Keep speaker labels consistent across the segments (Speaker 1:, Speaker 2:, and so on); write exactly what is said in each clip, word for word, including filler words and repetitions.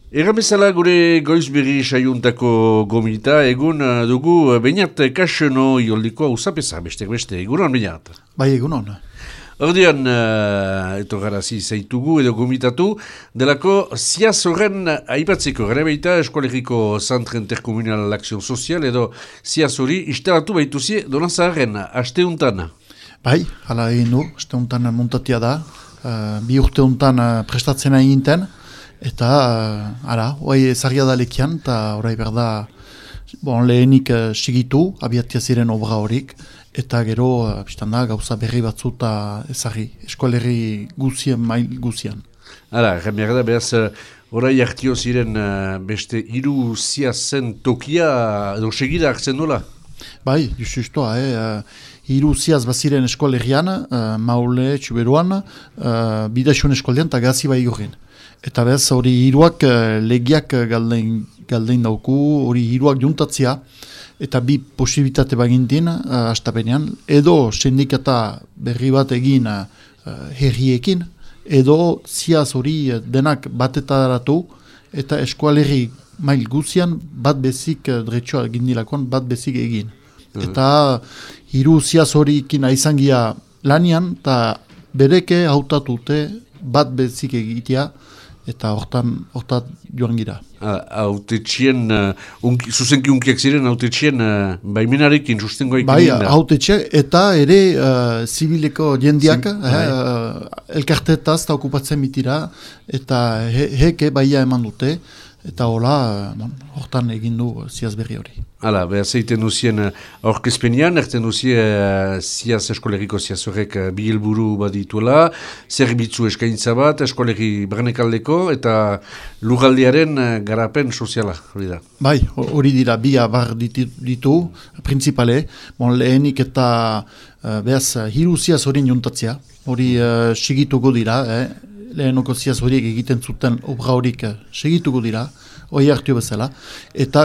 Speaker 1: Erramezala gure goizberri saiuntako gomita, egun uh, dugu uh, Beñat Kaxeno ioldikoa usapesa, bestek beste, egunon Beñat?
Speaker 2: Bai, egunon.
Speaker 1: Ordean, uh, eto garazi zaitugu edo gomitatu, delako ziaz horren aipatzeko, gara baita Eskolegiko Centre Interkomunal Akzion Sozial edo ziaz hori instalatu baituzie Donazaren, asteuntan.
Speaker 2: Bai, hala egin du, asteuntan montatia da, uh, bi urte untan uh, prestatzen eginten, eta, uh, ara, oai zarria da lekian, eta orai berda, bon, lehenik uh, sigitu, abiatia ziren obra horik, eta gero, uh, biztanda, gauza berri batzu eta ezarri, eskolerri guzien, mail guzian.
Speaker 1: Hala, jambiak da, behaz, orai hartio ziren uh, beste hiru ziazen tokia, edo segida hartzen dola?
Speaker 2: Bai, justustoa, eh, uh, hiru ziaz baziren eskolerrian, uh, Maule, Txuberuan, uh, Bidaxun eskoldean eta Gazi bai horren. Eta bez, hori hiruak uh, legiak galdein, galdein dauku, hori hiruak juntatzia, eta bi posibilitate bagintin, uh, astapenean, edo sindikata berri bat egin uh, herriekin, edo ziaz hori denak batetaratu, eta eskualerri mail guzian bat bezik uh, dretxoa gindilakoan bat bezik egin. Mm-hmm. Eta hiru ziaz horikin aizangia lanian, eta bereke hautatute bat bezik egitea, eta hortan, hortan joan gira.
Speaker 1: Hautetxien, uh, unki, zuzenki unkiak ziren, hautetxien uh, baimenarekin sustengo ekin
Speaker 2: bai,
Speaker 1: da.
Speaker 2: Hautetxe, eta ere uh, zibileko jendiak,
Speaker 1: Zim,
Speaker 2: eh, uh, elkartetaz eta okupatzen mitira, eta he, heke baia eman dute, eta hola, uh, bon, hortan egin du ziaz berri hori.
Speaker 1: Hala, behar zeiten duzien aurkezpenian, uh, erten duzien uh, ziaz eskolegiko ziaz horrek uh, bi helburu badituela, zerbitzu eskaintza bat, eskolerri barnekaldeko, eta lugaldiaren uh, garapen soziala, hori da.
Speaker 2: Bai, hori dira, bi abar ditu, ditu principale, bon, lehenik eta uh, behaz hiru ziaz hori juntatzea, hori uh, sigituko dira, eh? Lehenoko ziaz horiek egiten zuten obra horik uh, segituko dira, hori hartu bezala, eta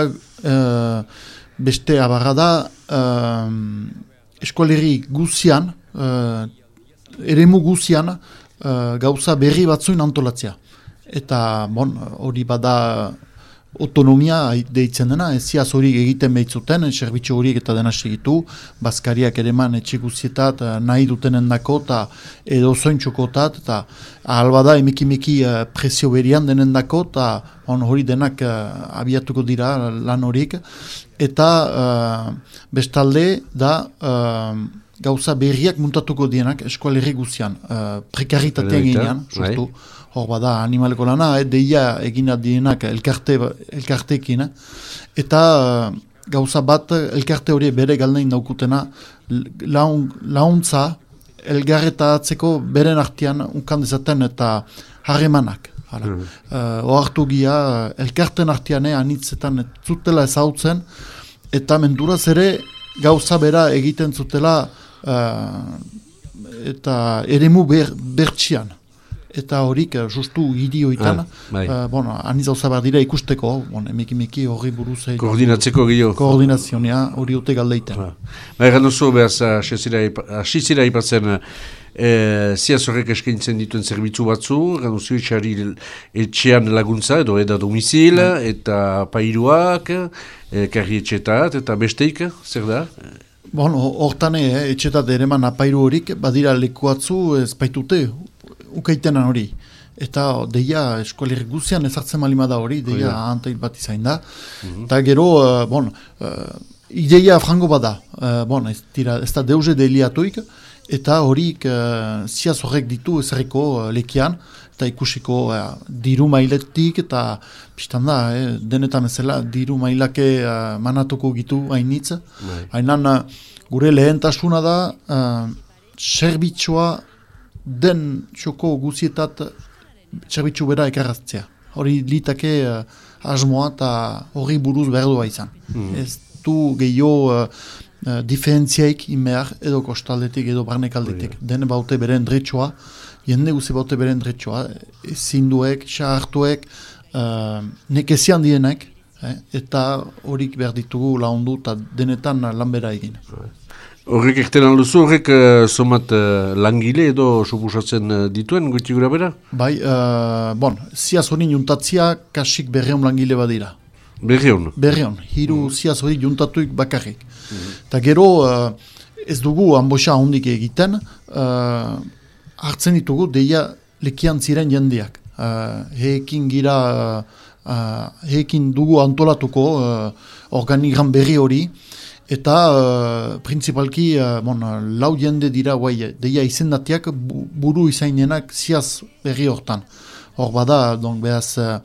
Speaker 2: uh, beste abarra da uh, eskolerri guzian, uh, eremu guzian uh, gauza berri batzuin antolatzea. Eta bon, hori bada autonomia deitzen dena, ez ziaz horiek egiten behitzuten, serbitxo horiek eta dena segitu, bazkariak ere man etxe guzietat nahi dutenen dako, eta edo zointxokotat, eta albada emikimiki uh, presio berian denen dako, eta on, hori denak uh, abiatuko dira lan horiek, eta uh, bestalde da uh, gauza berriak muntatuko dienak eskualerri guzian, uh, prekaritatean ginean, justu, hor bada animaleko lana, eh, deia egina dienak elkarte, elkartekin, eh? Eta uh, gauza bat elkarte hori bere galdein daukutena laun, launtza elgarretatzeko beren artean unkan dezaten eta harremanak. Mm. Uh, Oartu gia elkarten artean anitzetan zutela ezautzen, eta menduraz ere gauza bera egiten zutela uh, eta eremu ber, bertxian. Eta horik, justu hiri hoitan, ah, uh, bon, aniz hau zabar dira ikusteko, bon, emeki-meki horri buruz...
Speaker 1: Koordinatzeko gehiago.
Speaker 2: Koordinazioa, hori hote galdeiten.
Speaker 1: Ah. Ba, egan duzu, behaz, asizira ipatzen, e, ziaz horrek eskaintzen dituen zerbitzu batzu, egan duzu, etxari etxean laguntza, edo eda domizil, mm. eta pairuak, e, karri etxetat, eta besteik, zer da?
Speaker 2: Bon, hortane, eh, etxetat ereman apairu horik, badira lekuatzu ez baitute, ukaitenan hori. Eta deia eskolerri guzian ezartzen malima da hori, deia oh, antail bat izain da. Mm-hmm. Eta gero, uh, bon, uh, ideia frango bada, uh, bon, ez, tira, ez da deuze deliatuik, eta horik uh, ziaz horrek ditu ezarriko uh, lekian, eta ikusiko uh, diru mailetik, eta pistan da, eh, denetan ezela, diru mailake uh, manatuko gitu hainitz. Hainan uh, gure lehentasuna da, uh, serbitxoa den txoko guzietat zerbitzu bera ekarraztzea. Hori litake uh, asmoa eta hori buruz behar doa izan. Mm. Ez du gehiago uh, uh, diferentziaik inmehar edo kostaldetik edo barnekaldetik. Oh, den baute beren dretxoa, jende guzi baute beren dretxoa, zinduek, xahartuek, uh, nekezian dienek, eh, eta horik behar ditugu laundu eta denetan lan bera egin.
Speaker 1: Horrek ekten alduzu, horrek uh, somat uh, langile edo supusatzen uh, dituen, guti gura bera?
Speaker 2: Bai, uh, bon, ziaz hori juntatzia kasik berreun langile badira.
Speaker 1: Berreun?
Speaker 2: Berreun, hiru mm. ziaz hori juntatuik bakarrik. Eta mm. gero, uh, ez dugu anboxa hondik egiten, uh, hartzen ditugu deia lekian ziren jendeak. Uh, heekin gira, uh, uh, heekin dugu antolatuko uh, organigram berri hori, eta uh, principalki uh, bon, lau jende dira guai, deia izendatiak buru izainenak ziaz berri hortan. Hor bada, don, behaz, uh,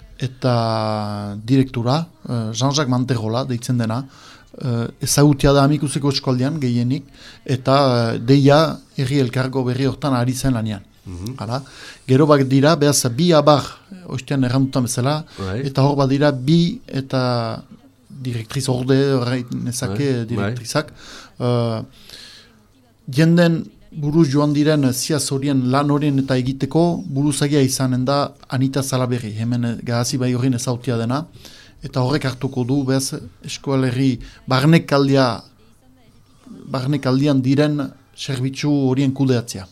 Speaker 2: eta direktura, uh, Jean-Jacques Manterola, deitzen dena, uh, ezagutia da amikuseko eskoldean gehienik, eta uh, deia herri elkargo berri hortan ari zen lanean. Mm-hmm. Gero bak dira, behaz, bi abar, oiztean errandutan bezala, right. Eta hor bat dira, bi eta direktriz orde, nezake right. Direktrizak. Uh, jenden buruz joan diren ziaz horien lan horien eta egiteko buruzagia izanen da Anita Salaberri, hemen gahazi bai horien ezautia dena, eta horrek hartuko du, behaz, eskoalerri barnekaldia, barnekaldian diren serbitzu horien kudeatzea.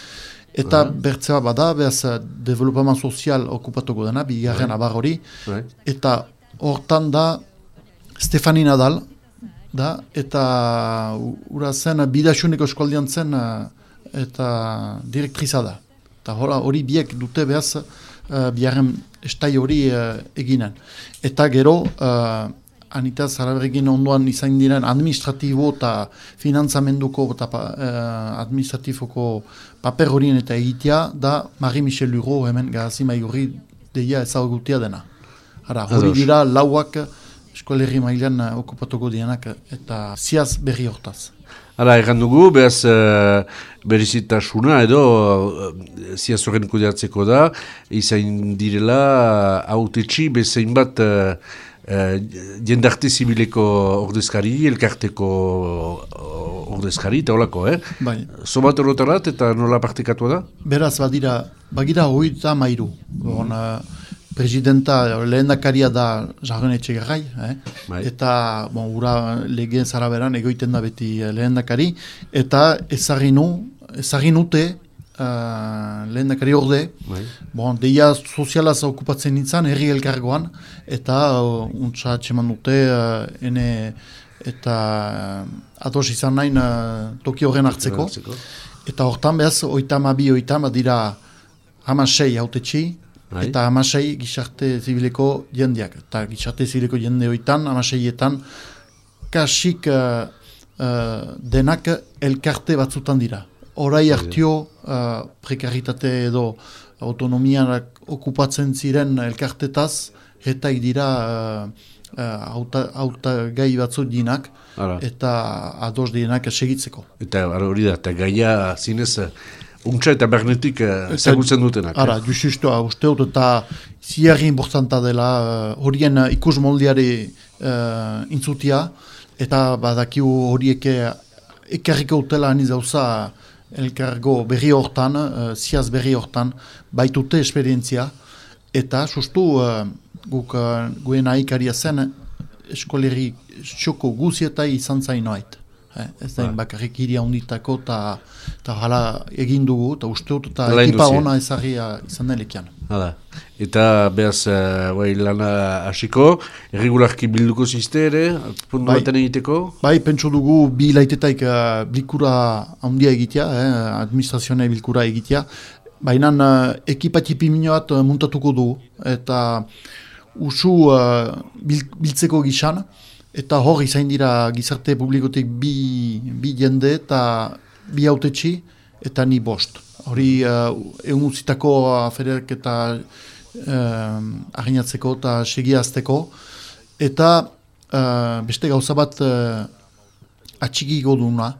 Speaker 2: Eta uh-huh. bertzea bada, behaz, developament sozial okupatuko dena, bigarren right. abar hori, right. Eta hortan da Stefani Nadal, da, eta ura zen bidasuneko eskualdean zen eta direktriza da. Eta hori biek dute behaz uh, biharren estai hori uh, eginen. Eta gero, uh, Anita Zarabergin ondoan izan diren administratibo eta finantzamenduko eta uh, administratifoko paper horien eta egitea da Marie-Michel Luro hemen gazi maigurri deia ezagutia dena. Hara, hori dira lauak eskoalerri mailan uh, okupatuko dienak eta ziaz berri hortaz.
Speaker 1: Hala, erran dugu, behaz uh, berizitasuna edo uh, ziaz horren kudeatzeko da, izan direla uh, autetxi bezain bat uh, uh, jendarte zibileko ordezkari, elkarteko uh, ordezkari, eta holako, eh? Bai. Sobat horretarat eta nola partekatu da?
Speaker 2: Beraz, badira, bagira hori eta mairu. Mm. Uh, Presidenta lehendakaria da Jarren Etxegarrai, eh? Eta bon, ura legeen zaraberan egoiten da beti lehendakari, eta ezaginu, ezaginute uh, lehendakari orde, bai. Bon, deia sozialaz okupatzen nintzen, herri elkargoan, eta uh, untsa txeman dute, uh, ene, eta uh, ados izan nahin uh, toki horren hartzeko. Eta hortan behaz, oitama bi, oitama dira hamasei hautetxi, Hai. Eta hamasei gizarte zibileko jendeak. Eta gizarte zibileko jende hoitan, hamaseietan, kasik uh, uh, denak elkarte batzutan dira. Horai hartio uh, prekaritate edo autonomianak okupatzen ziren elkartetaz, retaik dira uh, uh, auta, auta gai batzut dinak, Ara. Eta ados dienak segitzeko. Eta
Speaker 1: hori da, eta gaia zinez... Untsa eta bernetik ezagutzen dutenak.
Speaker 2: Ara, eh? Justisto, uste dut eta ziarri importanta dela horien uh, ikus moldiari uh, intzutia, eta badakiu horiek ekarriko utela aniz gauza elkargo berri hortan, uh, ziaz berri hortan, baitute esperientzia, eta sustu uh, guk uh, guen ahikaria zen eskoleri txoko guzietai izan zain noait. Eh, ez da, ah. bakarrik iria onditako eta hala egin dugu, eta uste dut, eta ekipa ona ezagia izan delekian.
Speaker 1: Hala, eta behaz, uh, bai, lana hasiko, erregularki bilduko zizte ere, puntu bai. Baten egiteko?
Speaker 2: Bai, pentsu dugu bi laitetaik uh, bilkura handia egitea, eh, administrazioa bilkura egitea, baina uh, ekipa tipi minoat uh, muntatuko dugu, eta usu uh, bil, biltzeko gizan, eta hor izan dira gizarte publikotik bi, bi jende eta bi autetxi eta ni bost. Hori uh, egun utzitako aferek eta uh, arginatzeko eta segiazteko. Eta uh, beste gauza bat uh, atxiki goduna.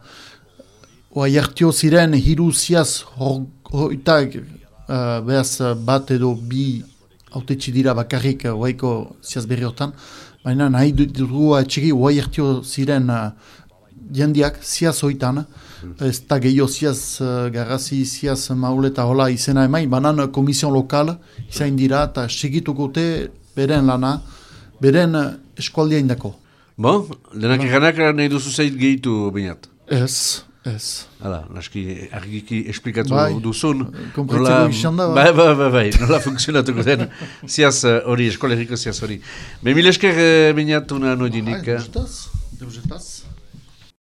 Speaker 2: Oa jartio ziren hiru ziaz hoitak uh, behaz bat edo bi autetxi dira bakarrik oaiko ziaz berri hortan. Baina nahi dugu atxiki oa jartio ziren uh, jendiak ziaz hoitan. Mm. Ez da gehiago ziaz uh, garrazi, ziaz maule eta hola izena emain. Banan komision lokal izan dira eta segitukote beren lana, beren uh, eskualdea indako.
Speaker 1: Bon, lehenak eganak nahi duzu zait gehitu binat.
Speaker 2: Ez, ez.
Speaker 1: Hala, naski argiki esplikatu
Speaker 2: Bai,
Speaker 1: duzun.
Speaker 2: konpretzeko izan da,
Speaker 1: bai, bai, bai, bai, nola funtzionatuko den ziaz hori, eskoleriko ziaz hori. Be mil esker eh, beinatu na noidinik.
Speaker 2: Bai, deusitaz, deusitaz.